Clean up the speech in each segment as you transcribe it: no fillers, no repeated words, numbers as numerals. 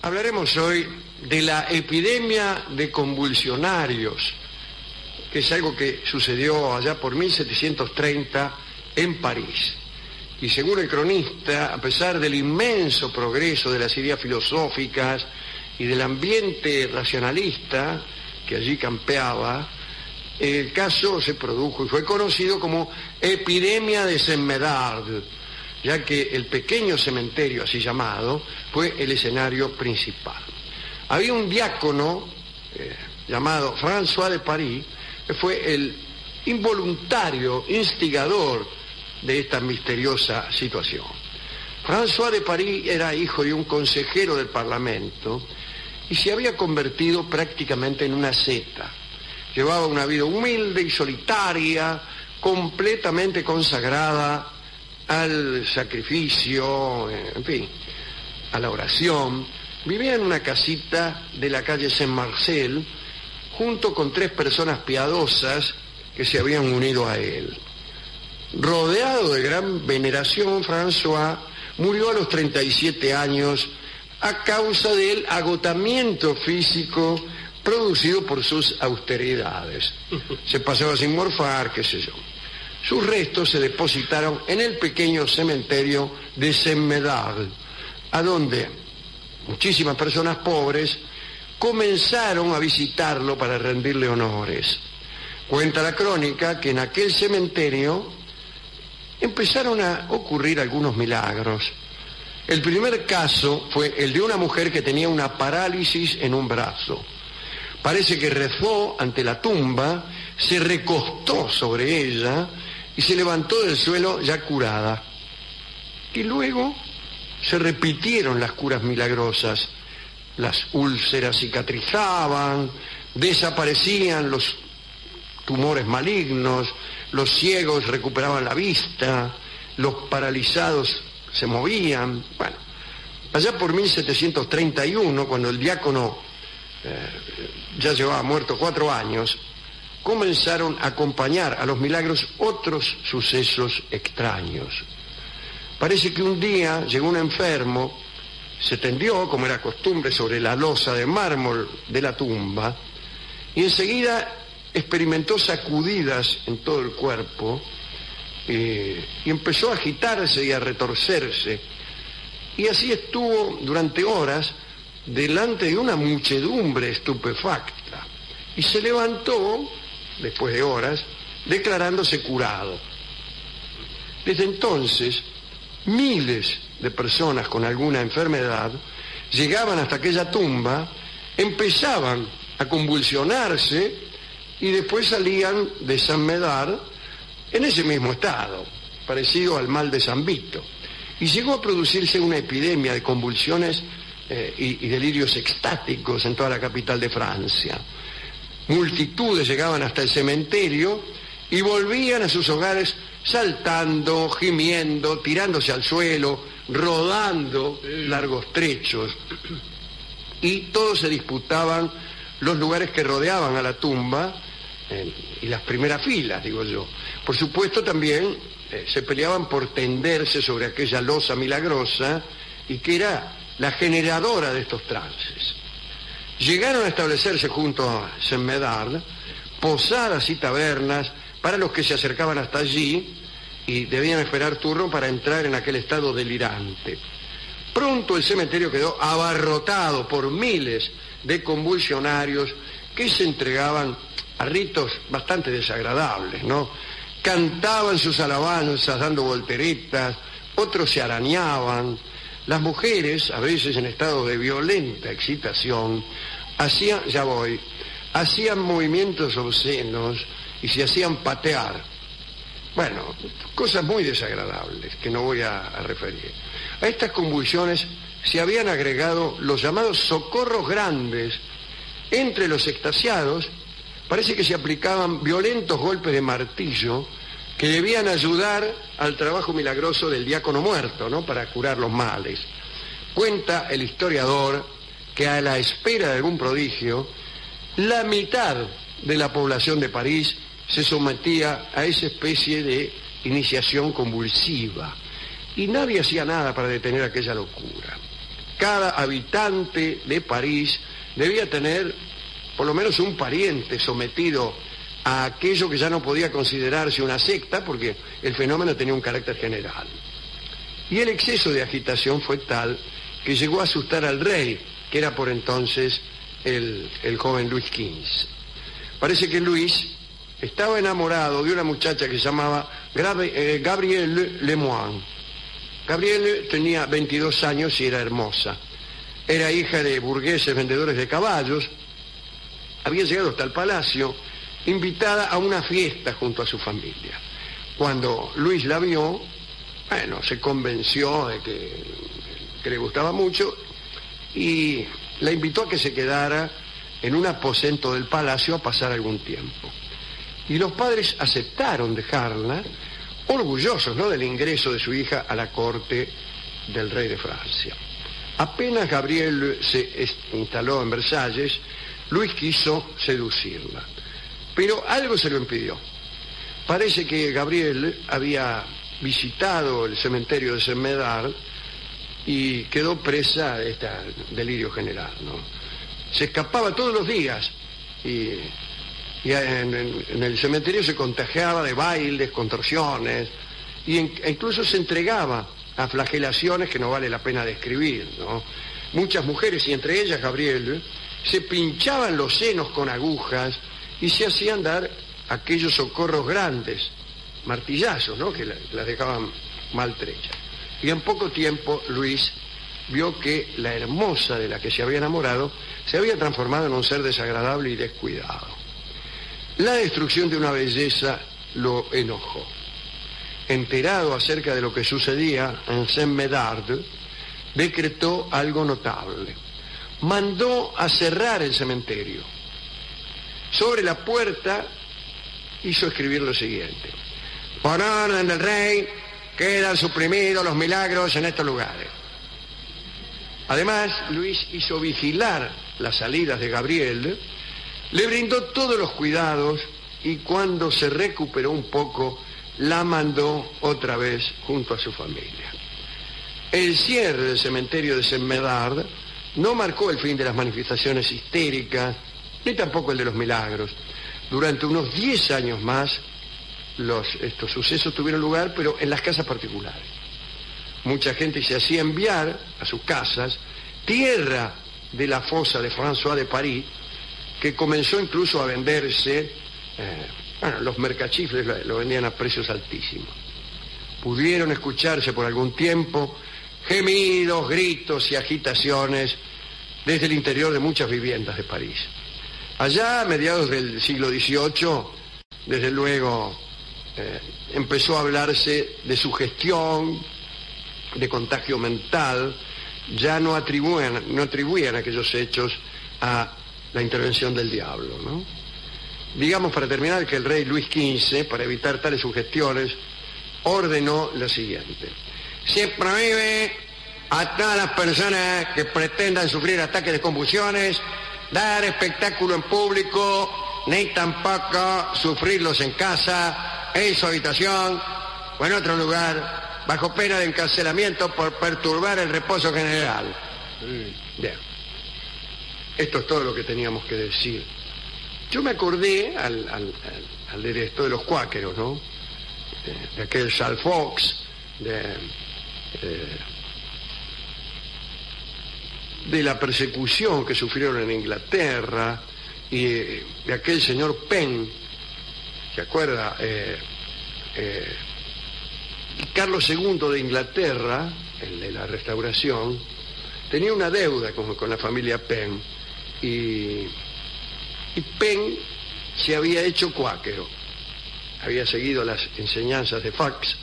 Hablaremos hoy de la epidemia de convulsionarios, que es algo que sucedió allá por 1730 en París. Y según el cronista, a pesar del inmenso progreso de las ideas filosóficas y del ambiente racionalista que allí campeaba, el caso se produjo y fue conocido como epidemia de Saint-Médard, ya que el pequeño cementerio, así llamado, fue el escenario principal. Había un diácono llamado François de Paris, que fue el involuntario instigador de esta misteriosa situación. François de Paris era hijo de un consejero del Parlamento y se había convertido prácticamente en una asceta. Llevaba una vida humilde y solitaria, completamente consagrada al sacrificio, en fin, a la oración. Vivía en una casita de la calle Saint-Marcel, junto con 3 personas piadosas que se habían unido a él. Rodeado de gran veneración, François murió a los 37 años a causa del agotamiento físico producido por sus austeridades. Se pasaba sin morfar, qué sé yo. Sus restos se depositaron en el pequeño cementerio de Saint-Médard, a donde muchísimas personas pobres comenzaron a visitarlo para rendirle honores. Cuenta la crónica que en aquel cementerio empezaron a ocurrir algunos milagros. El primer caso fue el de una mujer que tenía una parálisis en un brazo. Parece que rezó ante la tumba, se recostó sobre ella y se levantó del suelo ya curada. Y luego se repitieron las curas milagrosas. Las úlceras cicatrizaban, desaparecían los tumores malignos, los ciegos recuperaban la vista, los paralizados se movían. Bueno, allá por 1731, cuando el diácono ya llevaba muerto 4 años, comenzaron a acompañar a los milagros otros sucesos extraños. Parece que un día llegó un enfermo, se tendió, como era costumbre, sobre la losa de mármol de la tumba y enseguida experimentó sacudidas en todo el cuerpo y empezó a agitarse y a retorcerse. Y así estuvo durante horas delante de una muchedumbre estupefacta. Y se levantó, después de horas, declarándose curado. Desde entonces, miles de personas con alguna enfermedad llegaban hasta aquella tumba, empezaban a convulsionarse y después salían de Saint-Médard en ese mismo estado, parecido al mal de San Vito. Y llegó a producirse una epidemia de convulsiones y delirios extáticos en toda la capital de Francia. Multitudes llegaban hasta el cementerio y volvían a sus hogares saltando, gimiendo, tirándose al suelo, rodando largos trechos. Y todos se disputaban los lugares que rodeaban a la tumba y las primeras filas, digo yo. Por supuesto también se peleaban por tenderse sobre aquella losa milagrosa y que era la generadora de estos trances. Llegaron a establecerse junto a Saint-Médard posadas y tabernas para los que se acercaban hasta allí y debían esperar turno para entrar en aquel estado delirante. Pronto el cementerio quedó abarrotado por miles de convulsionarios que se entregaban a ritos bastante desagradables, ¿no? Cantaban sus alabanzas dando volteretas, otros se arañaban. Las mujeres, a veces en estado de violenta excitación, hacían movimientos obscenos y se hacían patear. Bueno, cosas muy desagradables que no voy a referir. A estas convulsiones se habían agregado los llamados socorros grandes. Entre los extasiados parece que se aplicaban violentos golpes de martillo que debían ayudar al trabajo milagroso del diácono muerto, ¿no?, para curar los males. Cuenta el historiador que a la espera de algún prodigio, la mitad de la población de París se sometía a esa especie de iniciación convulsiva y nadie hacía nada para detener aquella locura. cada habitante de París debía tener por lo menos un pariente sometido a aquello que ya no podía considerarse una secta, porque el fenómeno tenía un carácter general. Y el exceso de agitación fue tal que llegó a asustar al rey, que era por entonces el joven Luis XV. Parece que Luis estaba enamorado de una muchacha que se llamaba Gabrielle Lemoine. Gabrielle tenía 22 años y era hermosa. Era hija de burgueses vendedores de caballos. Había llegado hasta el palacio, invitada a una fiesta junto a su familia. Cuando Luis la vio, bueno, se convenció de que le gustaba mucho y la invitó a que se quedara en un aposento del palacio a pasar algún tiempo. Y los padres aceptaron dejarla, orgullosos, ¿no?, del ingreso de su hija a la corte del rey de Francia. Apenas Gabrielle se instaló en Versalles, Luis quiso seducirla, pero algo se lo impidió. Parece que Gabrielle había visitado el cementerio de Saint-Médard y quedó presa de este delirio general, ¿no? Se escapaba todos los días y en el cementerio se contagiaba de bailes, contorsiones, e incluso se entregaba a flagelaciones que no vale la pena describir, ¿no? Muchas mujeres, y entre ellas Gabrielle, se pinchaban los senos con agujas y se hacían dar aquellos socorros grandes, martillazos, ¿no?, que las dejaban maltrechas. Y en poco tiempo Luis vio que la hermosa de la que se había enamorado se había transformado en un ser desagradable y descuidado. La destrucción de una belleza lo enojó. Enterado acerca de lo que sucedía en Saint-Médard, decretó algo notable. Mandó a cerrar el cementerio. Sobre la puerta hizo escribir lo siguiente: por orden del rey, quedan suprimidos los milagros en estos lugares. Además, Luis hizo vigilar las salidas de Gabrielle, le brindó todos los cuidados y cuando se recuperó un poco, la mandó otra vez junto a su familia. El cierre del cementerio de Saint-Médard no marcó el fin de las manifestaciones histéricas, ni tampoco el de los milagros. Durante unos 10 años más, estos sucesos tuvieron lugar, pero en las casas particulares. Mucha gente se hacía enviar a sus casas tierra de la fosa de François de Paris, que comenzó incluso a venderse, los mercachifles lo vendían a precios altísimos. Pudieron escucharse por algún tiempo gemidos, gritos y agitaciones desde el interior de muchas viviendas de París. Allá, a mediados del siglo XVIII, desde luego, empezó a hablarse de sugestión, de contagio mental. Ya no atribuían aquellos hechos a la intervención del diablo, ¿no? Digamos, para terminar, que el rey Luis XV, para evitar tales sugestiones, ordenó lo siguiente: se prohíbe a todas las personas que pretendan sufrir ataques de convulsiones dar espectáculo en público, ni tampoco sufrirlos en casa, en su habitación o en otro lugar, bajo pena de encarcelamiento por perturbar el reposo general. Bien. Esto es todo lo que teníamos que decir. Yo me acordé al leer esto de los cuáqueros, ¿no? De aquel Charles Fox, de la persecución que sufrieron en Inglaterra y de aquel señor Penn, ¿se acuerda? Carlos II de Inglaterra, el de la Restauración, tenía una deuda con la familia Penn y Penn se había hecho cuáquero, había seguido las enseñanzas de Fox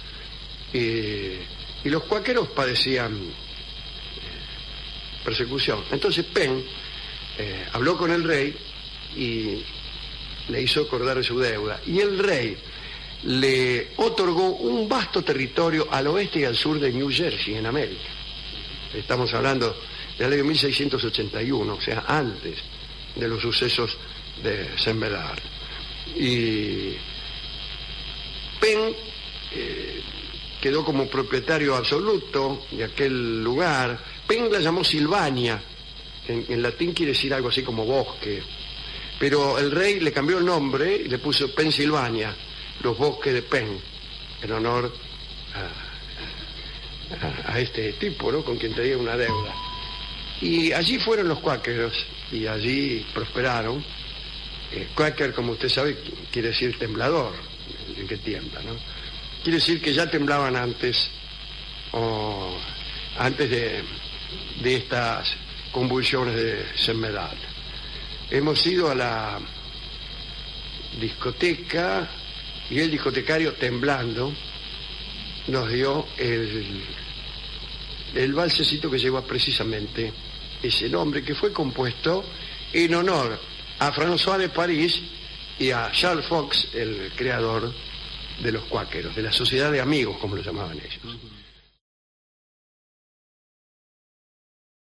y los cuáqueros padecían persecución. Entonces Penn habló con el rey y le hizo acordar su deuda, y el rey le otorgó un vasto territorio al oeste y al sur de New Jersey, en América. Estamos hablando del año 1681, o sea, antes de los sucesos de Saint-Médard. Y Penn quedó como propietario absoluto de aquel lugar. Penn la llamó Silvania, que en latín quiere decir algo así como bosque, pero el rey le cambió el nombre y le puso Pensilvania, los bosques de Penn, en honor a este tipo, ¿no?, con quien tenía una deuda. Y allí fueron los cuáqueros y allí prosperaron. Quaker, como usted sabe, quiere decir temblador, el que tiembla, ¿no? Quiere decir que ya temblaban antes, antes de estas convulsiones de enfermedad. Hemos ido a la discoteca y el discotecario, temblando, nos dio el valsecito que lleva precisamente ese nombre, que fue compuesto en honor a François de París y a Charles Fox, el creador de los cuáqueros, de la sociedad de amigos, como lo llamaban ellos.